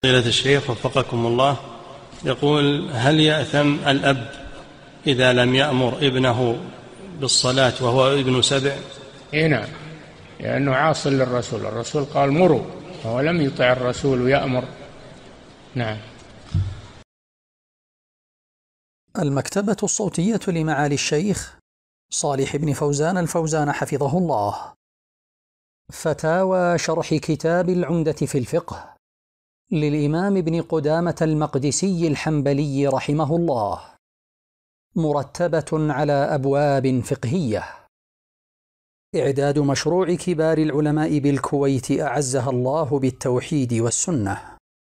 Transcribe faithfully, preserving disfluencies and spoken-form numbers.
فضيلة الشيخ وفقكم الله، يقول: هل يأثم الأب إذا لم يأمر ابنه بالصلاة وهو ابن سبع؟ إيه نعم، لأنه عاص للرسول، الرسول قال مروا، وهو لم يطع الرسول ويأمر. نعم. المكتبة الصوتية لمعالي الشيخ صالح بن فوزان الفوزان حفظه الله. فتاوى شرح كتاب العمدة في الفقه للإمام ابن قدامة المقدسي الحنبلي رحمه الله، مرتبة على أبواب فقهية. إعداد مشروع كبار العلماء بالكويت أعزها الله بالتوحيد والسنة.